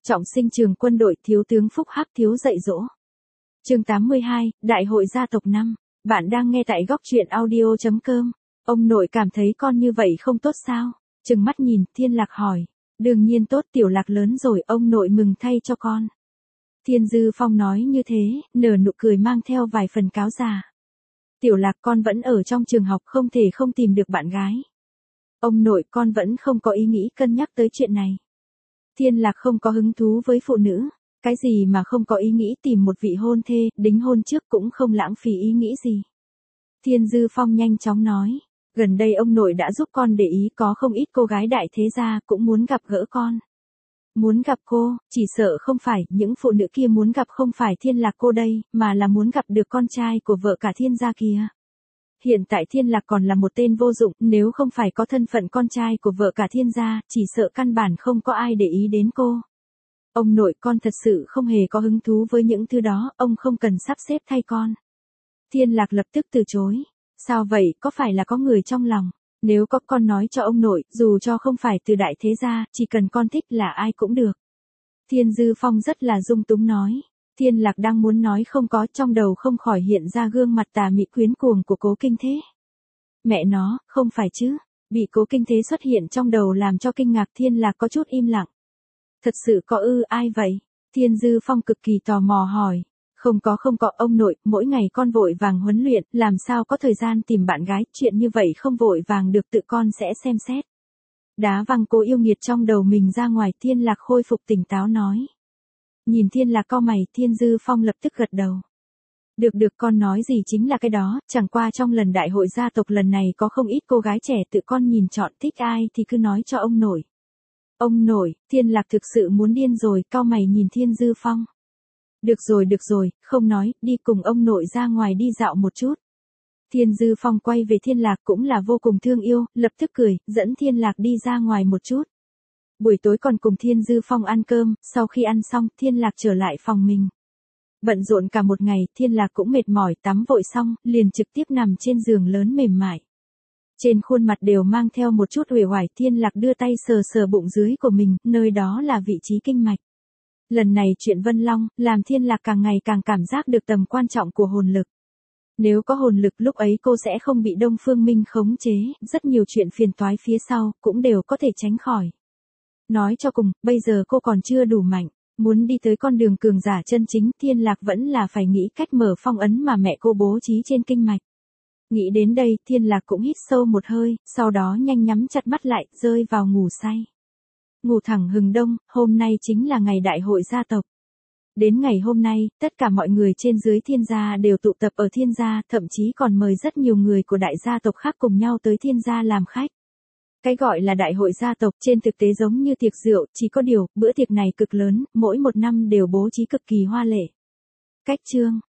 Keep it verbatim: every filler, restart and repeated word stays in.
Trọng sinh trường quân đội, thiếu tướng Phúc Hắc thiếu dạy dỗ. Chương tám mươi hai, Đại hội gia tộc năm. Bạn đang nghe tại góc truyện audio chấm com. Ông nội cảm thấy con như vậy không tốt sao? Trừng mắt nhìn, Thiên Lạc hỏi. Đương nhiên tốt, Tiểu Lạc lớn rồi, ông nội mừng thay cho con. Thiên Dư Phong nói như thế, nở nụ cười mang theo vài phần cáo già. Tiểu Lạc, con vẫn ở trong trường học, không thể không tìm được bạn gái. Ông nội, con vẫn không có ý nghĩ cân nhắc tới chuyện này. Thiên Lạc không có hứng thú với phụ nữ, cái gì mà không có ý nghĩ tìm một vị hôn thê, đính hôn trước cũng không lãng phí ý nghĩ gì. Thiên Dư Phong nhanh chóng nói, gần đây ông nội đã giúp con để ý có không ít cô gái đại thế gia cũng muốn gặp gỡ con. Muốn gặp cô, chỉ sợ không phải, những phụ nữ kia muốn gặp không phải Thiên Lạc cô đây, mà là muốn gặp được con trai của vợ cả Thiên gia kia. Hiện tại Thiên Lạc còn là một tên vô dụng, nếu không phải có thân phận con trai của vợ cả Thiên gia, chỉ sợ căn bản không có ai để ý đến cô. Ông nội, con thật sự không hề có hứng thú với những thứ đó, ông không cần sắp xếp thay con. Thiên Lạc lập tức từ chối. Sao vậy, có phải là có người trong lòng? Nếu có, con nói cho ông nội, dù cho không phải từ đại thế gia, chỉ cần con thích là ai cũng được. Thiên Dư Phong rất là dung túng nói. Thiên Lạc đang muốn nói không có, trong đầu không khỏi hiện ra gương mặt tà mị quyến cuồng của Cố Kinh Thế. Mẹ nó, không phải chứ? Bị Cố Kinh Thế xuất hiện trong đầu làm cho kinh ngạc, Thiên Lạc có chút im lặng. Thật sự có ư, ai vậy? Thiên Dư Phong cực kỳ tò mò hỏi. Không có không có, ông nội, mỗi ngày con vội vàng huấn luyện, làm sao có thời gian tìm bạn gái, chuyện như vậy không vội vàng được, tự con sẽ xem xét. Đá văng Cố yêu nghiệt trong đầu mình ra ngoài, Thiên Lạc khôi phục tỉnh táo nói. Nhìn Thiên Lạc cau mày, Thiên Dư Phong lập tức gật đầu. Được được, con nói gì chính là cái đó, chẳng qua trong lần đại hội gia tộc lần này có không ít cô gái trẻ, tự con nhìn chọn, thích ai thì cứ nói cho ông nội. Ông nội, Thiên Lạc thực sự muốn điên rồi, cau mày nhìn Thiên Dư Phong. Được rồi được rồi, không nói, đi cùng ông nội ra ngoài đi dạo một chút. Thiên Dư Phong quay về Thiên Lạc cũng là vô cùng thương yêu, lập tức cười, dẫn Thiên Lạc đi ra ngoài một chút. Buổi tối còn cùng Thiên Dư Phong ăn cơm, sau khi ăn xong, Thiên Lạc trở lại phòng mình. Bận rộn cả một ngày, Thiên Lạc cũng mệt mỏi, tắm vội xong, liền trực tiếp nằm trên giường lớn mềm mại. Trên khuôn mặt đều mang theo một chút uể oải, Thiên Lạc đưa tay sờ sờ bụng dưới của mình, nơi đó là vị trí kinh mạch. Lần này chuyện Vân Long, làm Thiên Lạc càng ngày càng cảm giác được tầm quan trọng của hồn lực. Nếu có hồn lực lúc ấy cô sẽ không bị Đông Phương Minh khống chế, rất nhiều chuyện phiền toái phía sau, cũng đều có thể tránh khỏi. Nói cho cùng, bây giờ cô còn chưa đủ mạnh, muốn đi tới con đường cường giả chân chính, Thiên Lạc vẫn là phải nghĩ cách mở phong ấn mà mẹ cô bố trí trên kinh mạch. Nghĩ đến đây, Thiên Lạc cũng hít sâu một hơi, sau đó nhanh nhắm chặt mắt lại, rơi vào ngủ say. Ngủ thẳng hừng đông, hôm nay chính là ngày đại hội gia tộc. Đến ngày hôm nay, tất cả mọi người trên dưới Thiên gia đều tụ tập ở Thiên gia, thậm chí còn mời rất nhiều người của đại gia tộc khác cùng nhau tới Thiên gia làm khách. Cái gọi là đại hội gia tộc trên thực tế giống như tiệc rượu, chỉ có điều, bữa tiệc này cực lớn, mỗi một năm đều bố trí cực kỳ hoa lệ. Cách chương,